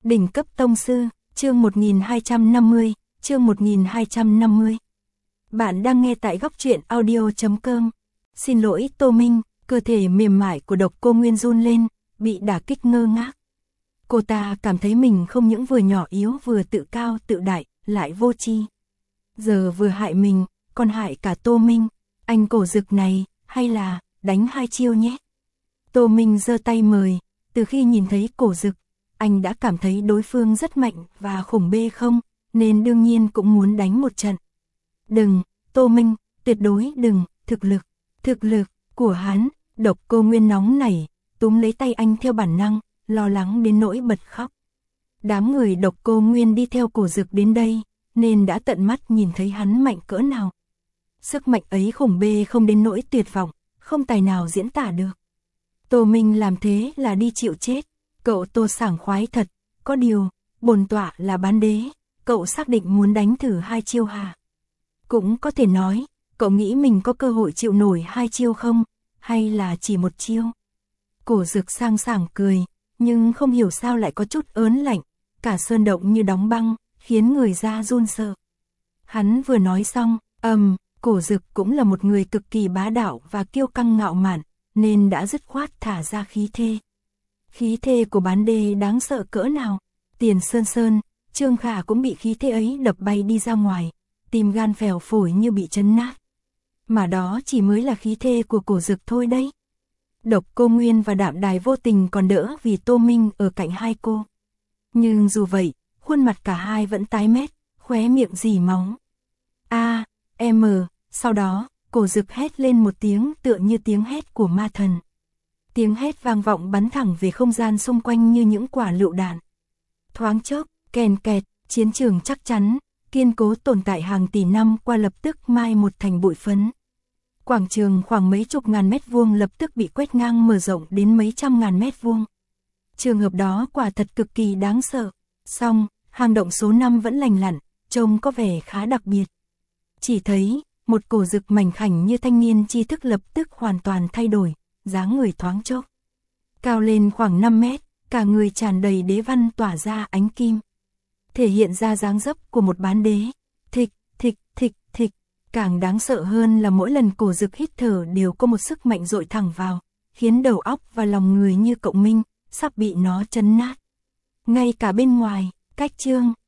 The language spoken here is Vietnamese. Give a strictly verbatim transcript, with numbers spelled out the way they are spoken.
Đỉnh cấp tông sư, chương một nghìn hai trăm năm mươi, chương một nghìn hai trăm năm mươi. Bạn đang nghe tại góc truyện audio chấm com. Xin lỗi Tô Minh, cơ thể mềm mại của Độc Cô Nguyên run lên, bị đả kích ngơ ngác. Cô ta cảm thấy mình không những vừa nhỏ yếu vừa tự cao tự đại, lại vô tri. Giờ vừa hại mình, còn hại cả Tô Minh. Anh Cổ Dực này, hay là đánh hai chiêu nhé. Tô Minh giơ tay mời, từ khi nhìn thấy Cổ Dực, anh đã cảm thấy đối phương rất mạnh và khủng bê không, nên đương nhiên cũng muốn đánh một trận. Đừng, Tô Minh, tuyệt đối đừng, thực lực, thực lực của hắn. Độc Cô Nguyên nóng nảy, túm lấy tay anh theo bản năng, lo lắng đến nỗi bật khóc. Đám người Độc Cô Nguyên đi theo Cổ Dực đến đây, nên đã tận mắt nhìn thấy hắn mạnh cỡ nào. Sức mạnh ấy khủng bê không đến nỗi tuyệt vọng, không tài nào diễn tả được. Tô Minh làm thế là đi chịu chết. Cậu Tô sảng khoái thật, có điều, bổn tọa là bán đế, cậu xác định muốn đánh thử hai chiêu hả? Cũng có thể nói, cậu nghĩ mình có cơ hội chịu nổi hai chiêu không, hay là chỉ một chiêu? Cổ Dực sang sảng cười, nhưng không hiểu sao lại có chút ớn lạnh, cả sơn động như đóng băng, khiến người ra run sợ. Hắn vừa nói xong, ầm, um, Cổ Dực cũng là một người cực kỳ bá đạo và kiêu căng ngạo mạn, nên đã dứt khoát thả ra khí thê. Khí thê của bán đế đáng sợ cỡ nào. Tiền Sơn Sơn, Trương Khả cũng bị khí thê ấy đập bay đi ra ngoài, tim gan phèo phổi như bị chấn nát. Mà đó chỉ mới là khí thê của Cổ Dực thôi đấy. Độc Cô Nguyên và Đạm Đài vô tình còn đỡ vì Tô Minh ở cạnh hai cô. Nhưng dù vậy, khuôn mặt cả hai vẫn tái mét, khóe miệng rỉ máu. A, M, sau đó, Cổ Dực hét lên một tiếng tựa như tiếng hét của ma thần. Tiếng hét vang vọng bắn thẳng về không gian xung quanh như những quả lựu đạn. Thoáng chốc, kèn kẹt, chiến trường chắc chắn, kiên cố tồn tại hàng tỷ năm qua lập tức mai một thành bụi phấn. Quảng trường khoảng mấy chục ngàn mét vuông lập tức bị quét ngang mở rộng đến mấy trăm ngàn mét vuông. Trường hợp đó quả thật cực kỳ đáng sợ. Song, hang động số năm vẫn lành lặn, trông có vẻ khá đặc biệt. Chỉ thấy, một Cổ Dực mảnh khảnh như thanh niên tri thức lập tức hoàn toàn thay đổi, dáng người thoáng chốc cao lên khoảng năm mét, cả người tràn đầy đế văn tỏa ra ánh kim, thể hiện ra dáng dấp của một bán đế. Thịch, thịch, thịch, thịch. Càng đáng sợ hơn là mỗi lần Cổ Dực hít thở đều có một sức mạnh dội thẳng vào, khiến đầu óc và lòng người như cậu Minh sắp bị nó chấn nát. Ngay cả bên ngoài, cách Trương